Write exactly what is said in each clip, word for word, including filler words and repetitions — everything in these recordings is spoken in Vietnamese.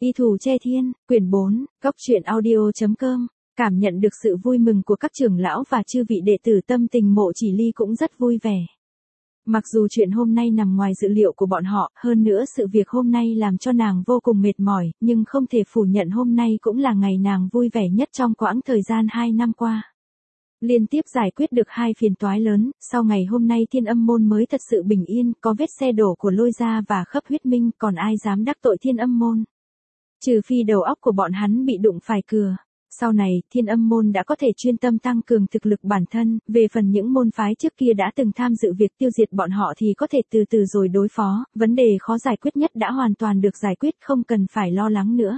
Y Thù Che Thiên, quyển bốn, góc truyện audio.com, cảm nhận được sự vui mừng của các trưởng lão và chư vị đệ tử, tâm tình Mộ Chỉ Ly cũng rất vui vẻ. Mặc dù chuyện hôm nay nằm ngoài dự liệu của bọn họ, hơn nữa sự việc hôm nay làm cho nàng vô cùng mệt mỏi, nhưng không thể phủ nhận hôm nay cũng là ngày nàng vui vẻ nhất trong quãng thời gian hai năm qua. Liên tiếp giải quyết được hai phiền toái lớn, sau ngày hôm nay Thiên Âm Môn mới thật sự bình yên, có vết xe đổ của Lôi Gia và Khấp Huyết Minh, còn ai dám đắc tội Thiên Âm Môn. Trừ phi đầu óc của bọn hắn bị đụng phải cừa. Sau này, Thiên Âm Môn đã có thể chuyên tâm tăng cường thực lực bản thân, về phần những môn phái trước kia đã từng tham dự việc tiêu diệt bọn họ thì có thể từ từ rồi đối phó, vấn đề khó giải quyết nhất đã hoàn toàn được giải quyết, không cần phải lo lắng nữa.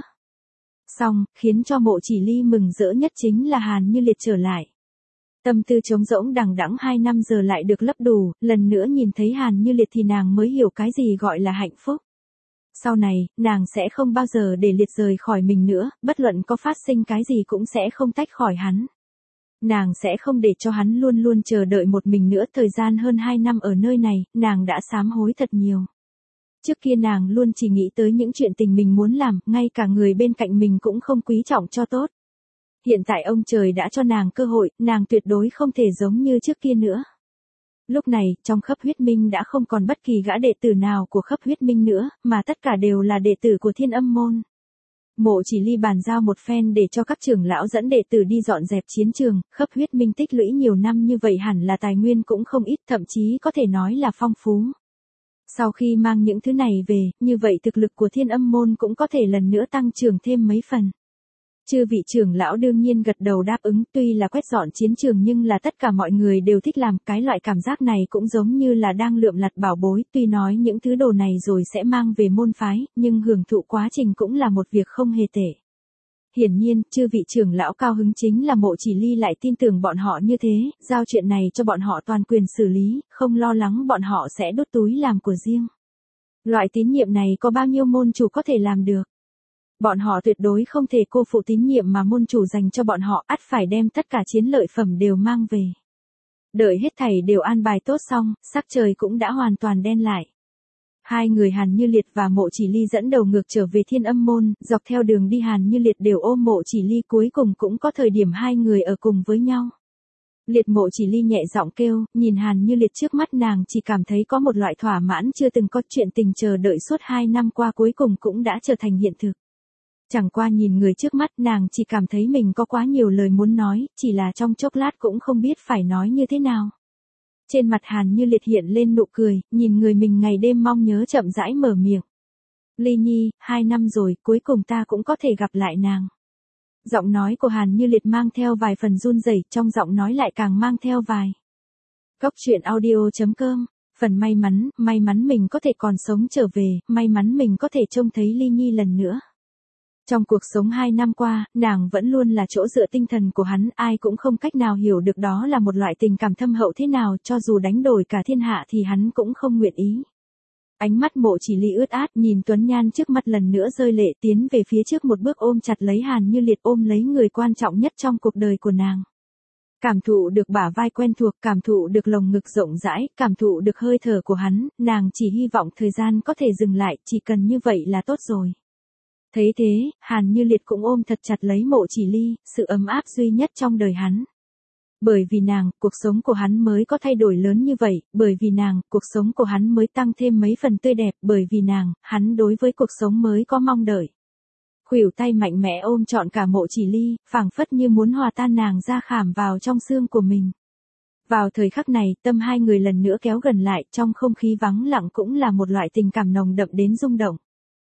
Xong, khiến cho Mộ Chỉ Ly mừng rỡ nhất chính là Hàn Như Liệt trở lại. Tâm tư trống rỗng đằng đẵng hai năm giờ lại được lấp đủ, lần nữa nhìn thấy Hàn Như Liệt thì nàng mới hiểu cái gì gọi là hạnh phúc. Sau này, nàng sẽ không bao giờ để Liệt rời khỏi mình nữa, bất luận có phát sinh cái gì cũng sẽ không tách khỏi hắn. Nàng sẽ không để cho hắn luôn luôn chờ đợi một mình nữa. Thời gian hơn hai năm ở nơi này, nàng đã sám hối thật nhiều. Trước kia nàng luôn chỉ nghĩ tới những chuyện tình mình muốn làm, ngay cả người bên cạnh mình cũng không quý trọng cho tốt. Hiện tại ông trời đã cho nàng cơ hội, nàng tuyệt đối không thể giống như trước kia nữa. Lúc này, trong Khấp Huyết Minh đã không còn bất kỳ gã đệ tử nào của Khấp Huyết Minh nữa, mà tất cả đều là đệ tử của Thiên Âm Môn. Mộ Chỉ Ly bàn giao một phen để cho các trưởng lão dẫn đệ tử đi dọn dẹp chiến trường. Khấp Huyết Minh tích lũy nhiều năm như vậy hẳn là tài nguyên cũng không ít, thậm chí có thể nói là phong phú. Sau khi mang những thứ này về, như vậy thực lực của Thiên Âm Môn cũng có thể lần nữa tăng trưởng thêm mấy phần. Chư vị trưởng lão đương nhiên gật đầu đáp ứng, tuy là quét dọn chiến trường nhưng là tất cả mọi người đều thích làm, cái loại cảm giác này cũng giống như là đang lượm lặt bảo bối, tuy nói những thứ đồ này rồi sẽ mang về môn phái, nhưng hưởng thụ quá trình cũng là một việc không hề tệ. Hiển nhiên, chư vị trưởng lão cao hứng chính là Mộ Chỉ Ly lại tin tưởng bọn họ như thế, giao chuyện này cho bọn họ toàn quyền xử lý, không lo lắng bọn họ sẽ đốt túi làm của riêng. Loại tín nhiệm này có bao nhiêu môn chủ có thể làm được? Bọn họ tuyệt đối không thể cô phụ tín nhiệm mà môn chủ dành cho bọn họ, ắt phải đem tất cả chiến lợi phẩm đều mang về. Đợi hết thảy đều an bài tốt xong, sắc trời cũng đã hoàn toàn đen lại. Hai người Hàn Như Liệt và Mộ Chỉ Ly dẫn đầu ngược trở về Thiên Âm Môn, dọc theo đường đi Hàn Như Liệt đều ôm Mộ Chỉ Ly, cuối cùng cũng có thời điểm hai người ở cùng với nhau. Liệt Mộ Chỉ Ly nhẹ giọng kêu, nhìn Hàn Như Liệt trước mắt nàng chỉ cảm thấy có một loại thỏa mãn chưa từng có, chuyện tình chờ đợi suốt hai năm qua cuối cùng cũng đã trở thành hiện thực. Chẳng qua nhìn người trước mắt, nàng chỉ cảm thấy mình có quá nhiều lời muốn nói, chỉ là trong chốc lát cũng không biết phải nói như thế nào. Trên mặt Hàn Như Liệt hiện lên nụ cười, nhìn người mình ngày đêm mong nhớ chậm rãi mở miệng. Ly Nhi, hai năm rồi, cuối cùng ta cũng có thể gặp lại nàng. Giọng nói của Hàn Như Liệt mang theo vài phần run rẩy, trong giọng nói lại càng mang theo vài. Góc truyện audio.com, phần may mắn, may mắn mình có thể còn sống trở về, may mắn mình có thể trông thấy Ly Nhi lần nữa. Trong cuộc sống hai năm qua, nàng vẫn luôn là chỗ dựa tinh thần của hắn, ai cũng không cách nào hiểu được đó là một loại tình cảm thâm hậu thế nào, cho dù đánh đổi cả thiên hạ thì hắn cũng không nguyện ý. Ánh mắt Mộ Chỉ Ly ướt át, nhìn Tuấn Nhan trước mặt lần nữa rơi lệ, tiến về phía trước một bước ôm chặt lấy Hàn Như Liệt, ôm lấy người quan trọng nhất trong cuộc đời của nàng. Cảm thụ được bả vai quen thuộc, cảm thụ được lồng ngực rộng rãi, cảm thụ được hơi thở của hắn, nàng chỉ hy vọng thời gian có thể dừng lại, chỉ cần như vậy là tốt rồi. Thấy thế, Hàn Như Liệt cũng ôm thật chặt lấy Mộ Chỉ Ly, sự ấm áp duy nhất trong đời hắn. Bởi vì nàng, cuộc sống của hắn mới có thay đổi lớn như vậy, bởi vì nàng, cuộc sống của hắn mới tăng thêm mấy phần tươi đẹp, bởi vì nàng, hắn đối với cuộc sống mới có mong đợi. Khuỷu tay mạnh mẽ ôm trọn cả Mộ Chỉ Ly, phảng phất như muốn hòa tan nàng ra khảm vào trong xương của mình. Vào thời khắc này, tâm hai người lần nữa kéo gần lại, trong không khí vắng lặng cũng là một loại tình cảm nồng đậm đến rung động.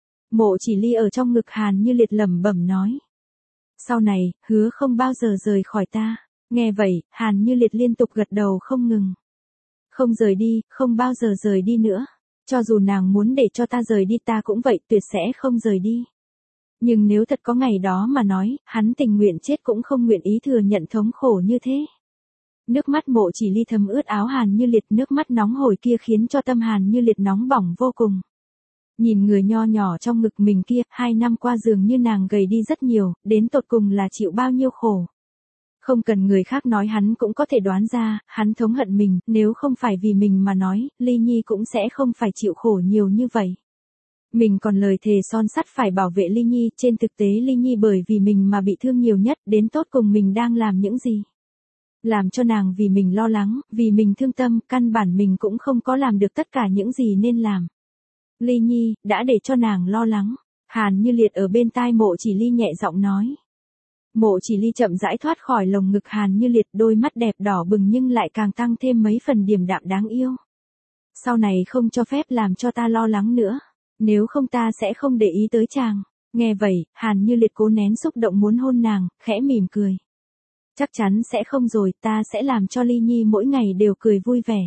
Mộ Chỉ Ly ở trong ngực Hàn Như Liệt lẩm bẩm nói. Sau này, hứa không bao giờ rời khỏi ta. Nghe vậy, Hàn Như Liệt liên tục gật đầu không ngừng. Không rời đi, không bao giờ rời đi nữa. Cho dù nàng muốn để cho ta rời đi ta cũng vậy, tuyệt sẽ không rời đi. Nhưng nếu thật có ngày đó mà nói, hắn tình nguyện chết cũng không nguyện ý thừa nhận thống khổ như thế. Nước mắt Mộ Chỉ Ly thấm ướt áo Hàn Như Liệt, nước mắt nóng hổi kia khiến cho tâm Hàn Như Liệt nóng bỏng vô cùng. Nhìn người nho nhỏ trong ngực mình kia, hai năm qua dường như nàng gầy đi rất nhiều, đến tột cùng là chịu bao nhiêu khổ. Không cần người khác nói hắn cũng có thể đoán ra, hắn thống hận mình, nếu không phải vì mình mà nói, Ly Nhi cũng sẽ không phải chịu khổ nhiều như vậy. Mình còn lời thề son sắt phải bảo vệ Ly Nhi, trên thực tế Ly Nhi bởi vì mình mà bị thương nhiều nhất, đến tột cùng mình đang làm những gì? Làm cho nàng vì mình lo lắng, vì mình thương tâm, căn bản mình cũng không có làm được tất cả những gì nên làm. Ly Nhi, đã để cho nàng lo lắng. Hàn Như Liệt ở bên tai Mộ Chỉ Ly nhẹ giọng nói. Mộ Chỉ Ly chậm rãi thoát khỏi lồng ngực Hàn Như Liệt, đôi mắt đẹp đỏ bừng nhưng lại càng tăng thêm mấy phần điềm đạm đáng yêu. Sau này không cho phép làm cho ta lo lắng nữa, nếu không ta sẽ không để ý tới chàng. Nghe vậy, Hàn Như Liệt cố nén xúc động muốn hôn nàng, khẽ mỉm cười. Chắc chắn sẽ không rồi, ta sẽ làm cho Ly Nhi mỗi ngày đều cười vui vẻ.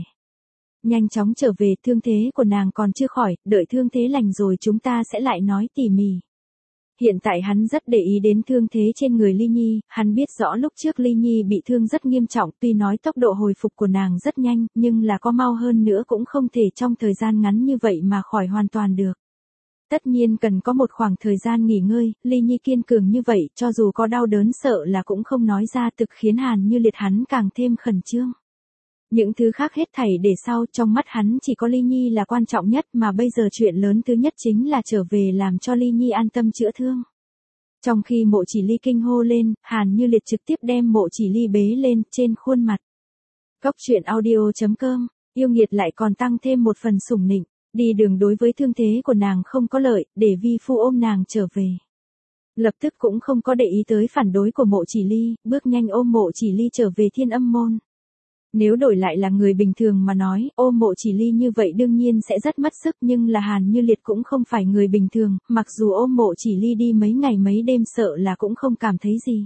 Nhanh chóng trở về, thương thế của nàng còn chưa khỏi, đợi thương thế lành rồi chúng ta sẽ lại nói tỉ mỉ. Hiện tại hắn rất để ý đến thương thế trên người Ly Nhi, hắn biết rõ lúc trước Ly Nhi bị thương rất nghiêm trọng, tuy nói tốc độ hồi phục của nàng rất nhanh, nhưng là có mau hơn nữa cũng không thể trong thời gian ngắn như vậy mà khỏi hoàn toàn được. Tất nhiên cần có một khoảng thời gian nghỉ ngơi, Ly Nhi kiên cường như vậy, cho dù có đau đớn sợ là cũng không nói ra, thực khiến Hàn Như Liệt hắn càng thêm khẩn trương. Những thứ khác hết thảy để sau, trong mắt hắn chỉ có Ly Nhi là quan trọng nhất, mà bây giờ chuyện lớn thứ nhất chính là trở về làm cho Ly Nhi an tâm chữa thương. Trong khi Mộ Chỉ Ly kinh hô lên, Hàn Như Liệt trực tiếp đem Mộ Chỉ Ly bế lên, trên khuôn mặt. Cốc truyện audio chấm com, yêu nghiệt lại còn tăng thêm một phần sủng nịnh, đi đường đối với thương thế của nàng không có lợi, để vi phu ôm nàng trở về. Lập tức cũng không có để ý tới phản đối của Mộ Chỉ Ly, bước nhanh ôm Mộ Chỉ Ly trở về Thiên Âm môn. Nếu đổi lại là người bình thường mà nói, ôm Mộ Chỉ Ly như vậy đương nhiên sẽ rất mất sức, nhưng là Hàn Như Liệt cũng không phải người bình thường, mặc dù ôm Mộ Chỉ Ly đi mấy ngày mấy đêm sợ là cũng không cảm thấy gì.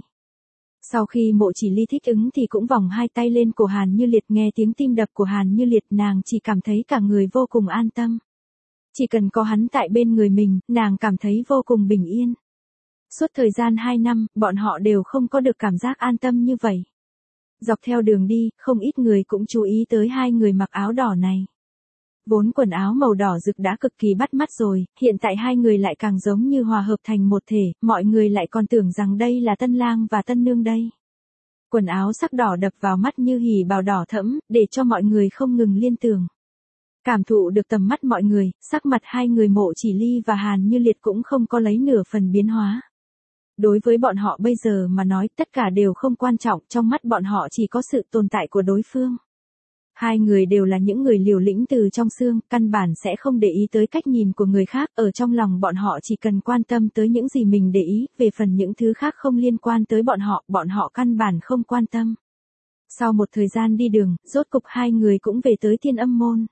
Sau khi Mộ Chỉ Ly thích ứng thì cũng vòng hai tay lên cổ Hàn Như Liệt, nghe tiếng tim đập của Hàn Như Liệt nàng chỉ cảm thấy cả người vô cùng an tâm. Chỉ cần có hắn tại bên người mình, nàng cảm thấy vô cùng bình yên. Suốt thời gian hai năm, bọn họ đều không có được cảm giác an tâm như vậy. Dọc theo đường đi, không ít người cũng chú ý tới hai người mặc áo đỏ này. Vốn quần áo màu đỏ rực đã cực kỳ bắt mắt rồi, hiện tại hai người lại càng giống như hòa hợp thành một thể, mọi người lại còn tưởng rằng đây là tân lang và tân nương đây. Quần áo sắc đỏ đập vào mắt như hỉ bào đỏ thẫm, để cho mọi người không ngừng liên tưởng. Cảm thụ được tầm mắt mọi người, sắc mặt hai người Mộ Chỉ Ly và Hàn Như Liệt cũng không có lấy nửa phần biến hóa. Đối với bọn họ bây giờ mà nói tất cả đều không quan trọng, trong mắt bọn họ chỉ có sự tồn tại của đối phương. Hai người đều là những người liều lĩnh từ trong xương, căn bản sẽ không để ý tới cách nhìn của người khác, ở trong lòng bọn họ chỉ cần quan tâm tới những gì mình để ý, về phần những thứ khác không liên quan tới bọn họ, bọn họ căn bản không quan tâm. Sau một thời gian đi đường, rốt cục hai người cũng về tới Thiên Âm môn.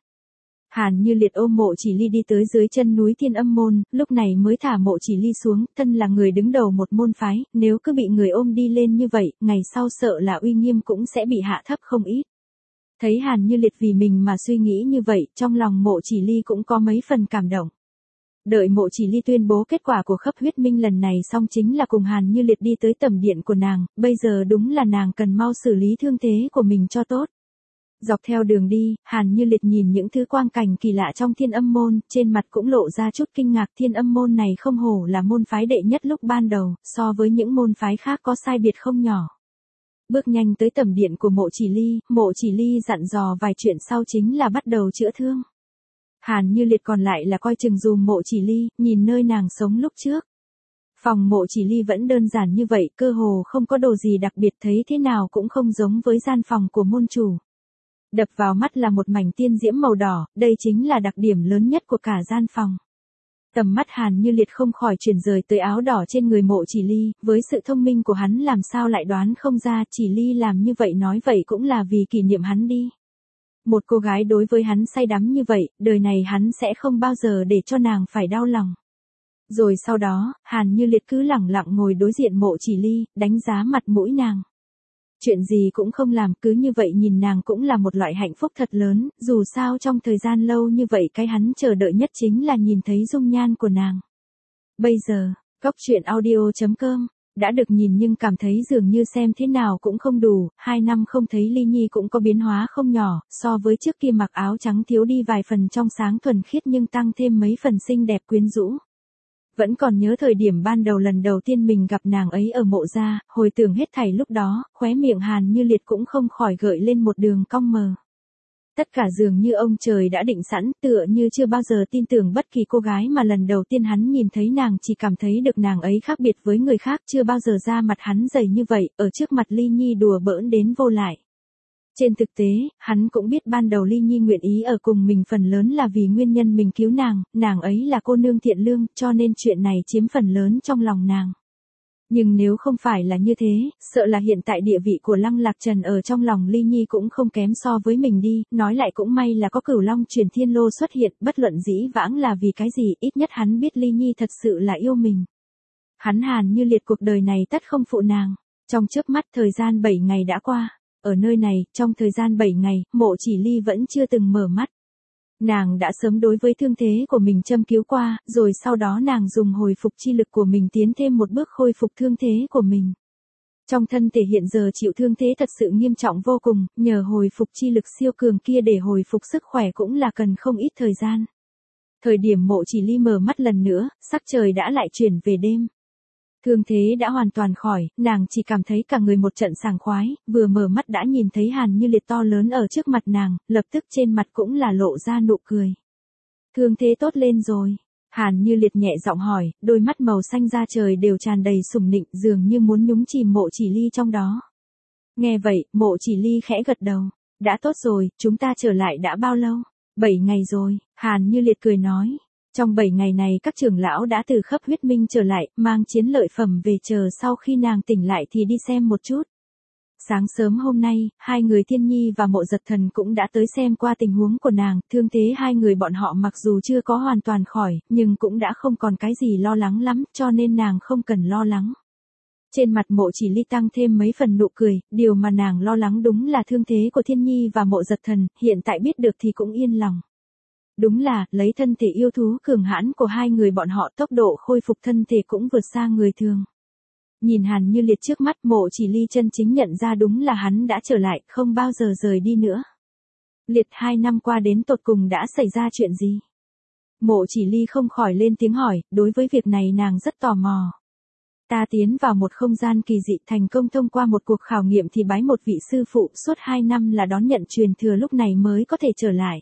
Hàn Như Liệt ôm Mộ Chỉ Ly đi tới dưới chân núi Thiên Âm môn, lúc này mới thả Mộ Chỉ Ly xuống, thân là người đứng đầu một môn phái, nếu cứ bị người ôm đi lên như vậy, ngày sau sợ là uy nghiêm cũng sẽ bị hạ thấp không ít. Thấy Hàn Như Liệt vì mình mà suy nghĩ như vậy, trong lòng Mộ Chỉ Ly cũng có mấy phần cảm động. Đợi Mộ Chỉ Ly tuyên bố kết quả của khấp huyết minh lần này xong chính là cùng Hàn Như Liệt đi tới tẩm điện của nàng, bây giờ đúng là nàng cần mau xử lý thương thế của mình cho tốt. Dọc theo đường đi, Hàn Như Liệt nhìn những thứ quang cảnh kỳ lạ trong Thiên Âm môn, trên mặt cũng lộ ra chút kinh ngạc. Thiên Âm môn này không hổ là môn phái đệ nhất lúc ban đầu, so với những môn phái khác có sai biệt không nhỏ. Bước nhanh tới tẩm điện của Mộ Chỉ Ly, Mộ Chỉ Ly dặn dò vài chuyện sau chính là bắt đầu chữa thương. Hàn Như Liệt còn lại là coi chừng dùm Mộ Chỉ Ly, nhìn nơi nàng sống lúc trước. Phòng Mộ Chỉ Ly vẫn đơn giản như vậy, cơ hồ không có đồ gì đặc biệt, thấy thế nào cũng không giống với gian phòng của môn chủ. Đập vào mắt là một mảnh tiên diễm màu đỏ, đây chính là đặc điểm lớn nhất của cả gian phòng. Tầm mắt Hàn Như Liệt không khỏi chuyển rời tới áo đỏ trên người Mộ Chỉ Ly, với sự thông minh của hắn làm sao lại đoán không ra, Chỉ Ly làm như vậy nói vậy cũng là vì kỷ niệm hắn đi. Một cô gái đối với hắn say đắm như vậy, đời này hắn sẽ không bao giờ để cho nàng phải đau lòng. Rồi sau đó, Hàn Như Liệt cứ lẳng lặng ngồi đối diện Mộ Chỉ Ly, đánh giá mặt mũi nàng. Chuyện gì cũng không làm, cứ như vậy nhìn nàng cũng là một loại hạnh phúc thật lớn, dù sao trong thời gian lâu như vậy cái hắn chờ đợi nhất chính là nhìn thấy dung nhan của nàng. Bây giờ, cốc truyện audio chấm com, đã được nhìn nhưng cảm thấy dường như xem thế nào cũng không đủ, hai năm không thấy Ly Nhi cũng có biến hóa không nhỏ, so với trước kia mặc áo trắng thiếu đi vài phần trong sáng thuần khiết nhưng tăng thêm mấy phần xinh đẹp quyến rũ. Vẫn còn nhớ thời điểm ban đầu lần đầu tiên mình gặp nàng ấy ở Mộ gia, hồi tưởng hết thảy lúc đó, khóe miệng Hàn Như Liệt cũng không khỏi gợi lên một đường cong mờ. Tất cả dường như ông trời đã định sẵn, tựa như chưa bao giờ tin tưởng bất kỳ cô gái mà lần đầu tiên hắn nhìn thấy nàng, chỉ cảm thấy được nàng ấy khác biệt với người khác, chưa bao giờ da mặt hắn dày như vậy, ở trước mặt Ly Nhi đùa bỡn đến vô lại. Trên thực tế, hắn cũng biết ban đầu Ly Nhi nguyện ý ở cùng mình phần lớn là vì nguyên nhân mình cứu nàng, nàng ấy là cô nương thiện lương, cho nên chuyện này chiếm phần lớn trong lòng nàng. Nhưng nếu không phải là như thế, sợ là hiện tại địa vị của Lăng Lạc Trần ở trong lòng Ly Nhi cũng không kém so với mình đi, nói lại cũng may là có Cửu Long Truyền Thiên Lô xuất hiện, bất luận dĩ vãng là vì cái gì, ít nhất hắn biết Ly Nhi thật sự là yêu mình. Hắn Hàn Như Liệt cuộc đời này tất không phụ nàng. Trong chớp mắt thời gian bảy ngày đã qua, ở nơi này, trong thời gian bảy ngày, Mộ Chỉ Ly vẫn chưa từng mở mắt. Nàng đã sớm đối với thương thế của mình châm cứu qua, rồi sau đó nàng dùng hồi phục chi lực của mình tiến thêm một bước khôi phục thương thế của mình. Trong thân thể hiện giờ chịu thương thế thật sự nghiêm trọng vô cùng, nhờ hồi phục chi lực siêu cường kia để hồi phục sức khỏe cũng là cần không ít thời gian. Thời điểm Mộ Chỉ Ly mở mắt lần nữa, sắc trời đã lại chuyển về đêm. Thương thế đã hoàn toàn khỏi, nàng chỉ cảm thấy cả người một trận sảng khoái, vừa mở mắt đã nhìn thấy Hàn Như Liệt to lớn ở trước mặt nàng, lập tức trên mặt cũng là lộ ra nụ cười. Thương thế tốt lên rồi. Hàn Như Liệt nhẹ giọng hỏi, đôi mắt màu xanh da trời đều tràn đầy sủng nịnh, dường như muốn nhúng chìm Mộ Chỉ Ly trong đó. Nghe vậy, Mộ Chỉ Ly khẽ gật đầu. Đã tốt rồi, chúng ta trở lại đã bao lâu? Bảy ngày rồi, Hàn Như Liệt cười nói. Trong bảy ngày này các trưởng lão đã từ khắp huyết minh trở lại, mang chiến lợi phẩm về chờ sau khi nàng tỉnh lại thì đi xem một chút. Sáng sớm hôm nay, hai người Thiên Nhi và Mộ Giật Thần cũng đã tới xem qua tình huống của nàng, thương thế hai người bọn họ mặc dù chưa có hoàn toàn khỏi, nhưng cũng đã không còn cái gì lo lắng lắm, cho nên nàng không cần lo lắng. Trên mặt Mộ Chỉ Ly tăng thêm mấy phần nụ cười, điều mà nàng lo lắng đúng là thương thế của Thiên Nhi và Mộ Giật Thần, hiện tại biết được thì cũng yên lòng. Đúng là, lấy thân thể yêu thú cường hãn của hai người bọn họ, tốc độ khôi phục thân thể cũng vượt xa người thường. Nhìn Hàn Như Liệt trước mắt, Mộ Chỉ Ly chân chính nhận ra đúng là hắn đã trở lại, không bao giờ rời đi nữa. Liệt, hai năm qua đến tột cùng đã xảy ra chuyện gì? Mộ Chỉ Ly không khỏi lên tiếng hỏi, đối với việc này nàng rất tò mò. Ta tiến vào một không gian kỳ dị, thành công thông qua một cuộc khảo nghiệm thì bái một vị sư phụ, suốt hai năm là đón nhận truyền thừa, lúc này mới có thể trở lại.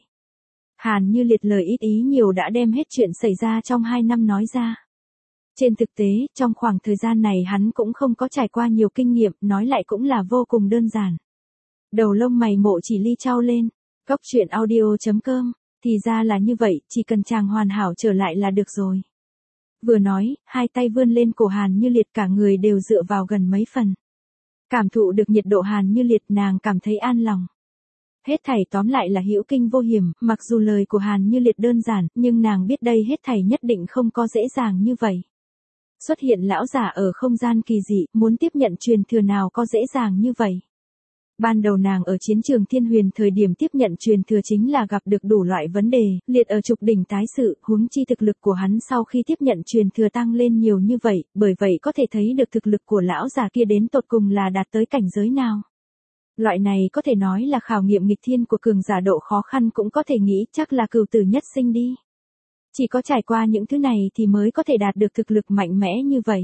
Hàn Như Liệt lời ít ý nhiều đã đem hết chuyện xảy ra trong hai năm nói ra. Trên thực tế, trong khoảng thời gian này hắn cũng không có trải qua nhiều kinh nghiệm, nói lại cũng là vô cùng đơn giản. Đầu lông mày Mộ Chỉ Ly trao lên. Cốc truyện audio chấm com. Thì ra là như vậy, chỉ cần chàng hoàn hảo trở lại là được rồi. Vừa nói, hai tay vươn lên cổ Hàn Như Liệt, cả người đều dựa vào gần mấy phần. Cảm thụ được nhiệt độ Hàn Như Liệt, nàng cảm thấy an lòng. Hết thảy tóm lại là hữu kinh vô hiểm, mặc dù lời của Hàn Như Liệt đơn giản, nhưng nàng biết đây hết thảy nhất định không có dễ dàng như vậy. Xuất hiện lão giả ở không gian kỳ dị, muốn tiếp nhận truyền thừa nào có dễ dàng như vậy. Ban đầu nàng ở chiến trường Thiên Huyền thời điểm tiếp nhận truyền thừa chính là gặp được đủ loại vấn đề, liệt ở trục đỉnh tái sự, huống chi thực lực của hắn sau khi tiếp nhận truyền thừa tăng lên nhiều như vậy, bởi vậy có thể thấy được thực lực của lão già kia đến tột cùng là đạt tới cảnh giới nào. Loại này có thể nói là khảo nghiệm nghịch thiên của cường giả, độ khó khăn cũng có thể nghĩ chắc là cửu tử nhất sinh đi. Chỉ có trải qua những thứ này thì mới có thể đạt được thực lực mạnh mẽ như vậy.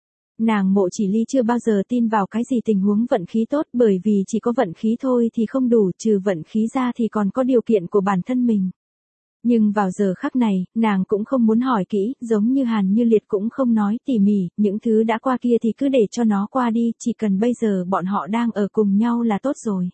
Nàng Mộ Chỉ Ly chưa bao giờ tin vào cái gì tình huống vận khí tốt, bởi vì chỉ có vận khí thôi thì không đủ, trừ vận khí ra thì còn có điều kiện của bản thân mình. Nhưng vào giờ khắc này, nàng cũng không muốn hỏi kỹ, giống như Hàn Như Liệt cũng không nói tỉ mỉ, những thứ đã qua kia thì cứ để cho nó qua đi, chỉ cần bây giờ bọn họ đang ở cùng nhau là tốt rồi.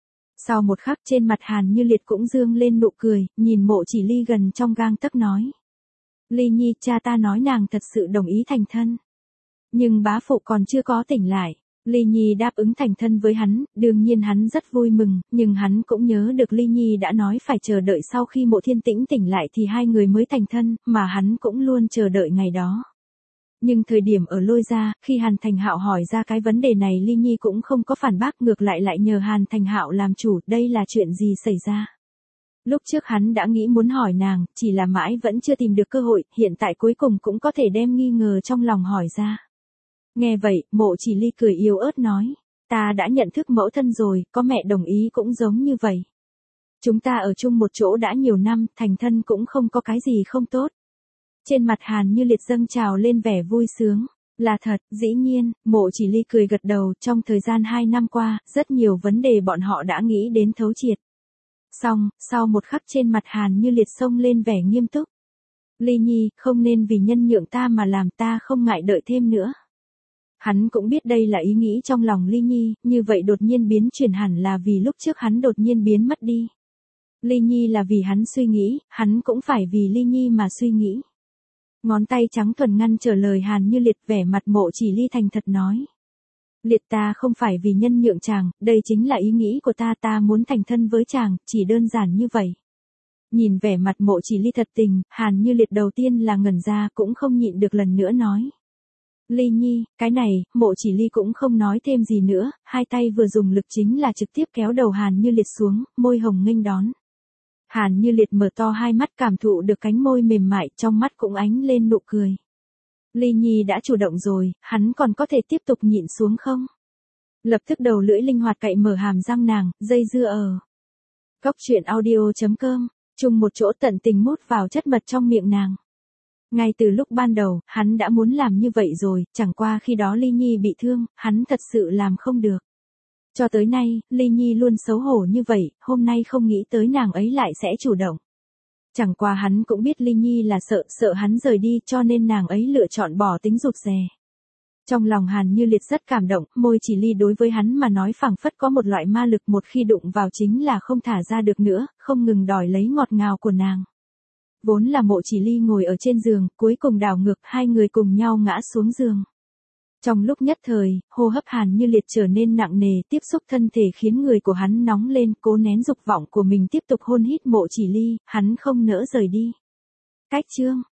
Sau một khắc, trên mặt Hàn Như Liệt cũng dương lên nụ cười, nhìn Mộ Chỉ Ly gần trong gang tấc nói. Ly Nhi, cha ta nói nàng thật sự đồng ý thành thân. Nhưng bá phụ còn chưa có tỉnh lại. Ly Nhi đáp ứng thành thân với hắn, đương nhiên hắn rất vui mừng, nhưng hắn cũng nhớ được Ly Nhi đã nói phải chờ đợi sau khi Mộ Thiên Tĩnh tỉnh lại thì hai người mới thành thân, mà hắn cũng luôn chờ đợi ngày đó. Nhưng thời điểm ở Lôi Gia, khi Hàn Thành Hạo hỏi ra cái vấn đề này, Ly Nhi cũng không có phản bác, ngược lại lại nhờ Hàn Thành Hạo làm chủ, đây là chuyện gì xảy ra. Lúc trước hắn đã nghĩ muốn hỏi nàng, chỉ là mãi vẫn chưa tìm được cơ hội, hiện tại cuối cùng cũng có thể đem nghi ngờ trong lòng hỏi ra. Nghe vậy, Mộ Chỉ Ly cười yếu ớt nói, ta đã nhận thức mẫu thân rồi, có mẹ đồng ý cũng giống như vậy. Chúng ta ở chung một chỗ đã nhiều năm, thành thân cũng không có cái gì không tốt. Trên mặt Hàn Như Liệt dâng trào lên vẻ vui sướng. Là thật, dĩ nhiên, Mộ Chỉ Ly cười gật đầu, trong thời gian hai năm qua, rất nhiều vấn đề bọn họ đã nghĩ đến thấu triệt. Xong, sau một khắc trên mặt Hàn Như Liệt xông lên vẻ nghiêm túc. Ly Nhi, không nên vì nhân nhượng ta mà làm ta không ngại đợi thêm nữa. Hắn cũng biết đây là ý nghĩ trong lòng Ly Nhi, như vậy đột nhiên biến chuyển hẳn là vì lúc trước hắn đột nhiên biến mất đi. Ly Nhi là vì hắn suy nghĩ, hắn cũng phải vì Ly Nhi mà suy nghĩ. Ngón tay trắng thuần ngăn trở lời Hàn Như Liệt, vẻ mặt Mộ Chỉ Ly thành thật nói. Liệt, ta không phải vì nhân nhượng chàng, đây chính là ý nghĩ của ta, ta muốn thành thân với chàng, chỉ đơn giản như vậy. Nhìn vẻ mặt Mộ Chỉ Ly thật tình, Hàn Như Liệt đầu tiên là ngẩn ra, cũng không nhịn được lần nữa nói. Ly Nhi, cái này, Mộ Chỉ Ly cũng không nói thêm gì nữa, hai tay vừa dùng lực chính là trực tiếp kéo đầu Hàn Như Liệt xuống, môi hồng nghênh đón. Hàn Như Liệt mở to hai mắt cảm thụ được cánh môi mềm mại, trong mắt cũng ánh lên nụ cười. Ly Nhi đã chủ động rồi, hắn còn có thể tiếp tục nhịn xuống không? Lập tức đầu lưỡi linh hoạt cậy mở hàm răng nàng, dây dưa ở. Cóc truyện audio chấm com, chung một chỗ tận tình mút vào chất mật trong miệng nàng. Ngay từ lúc ban đầu, hắn đã muốn làm như vậy rồi, chẳng qua khi đó Ly Nhi bị thương, hắn thật sự làm không được. Cho tới nay, Ly Nhi luôn xấu hổ như vậy, hôm nay không nghĩ tới nàng ấy lại sẽ chủ động. Chẳng qua hắn cũng biết Ly Nhi là sợ, sợ hắn rời đi cho nên nàng ấy lựa chọn bỏ tính rụt rè. Trong lòng Hàn Như Liệt rất cảm động, Môi Chỉ Ly đối với hắn mà nói phảng phất có một loại ma lực, một khi đụng vào chính là không thả ra được nữa, không ngừng đòi lấy ngọt ngào của nàng. Vốn là Mộ Chỉ Ly ngồi ở trên giường, cuối cùng đảo ngược, hai người cùng nhau ngã xuống giường. Trong lúc nhất thời, hô hấp Hàn Như Liệt trở nên nặng nề, tiếp xúc thân thể khiến người của hắn nóng lên, cố nén dục vọng của mình tiếp tục hôn hít Mộ Chỉ Ly, hắn không nỡ rời đi. Cách chương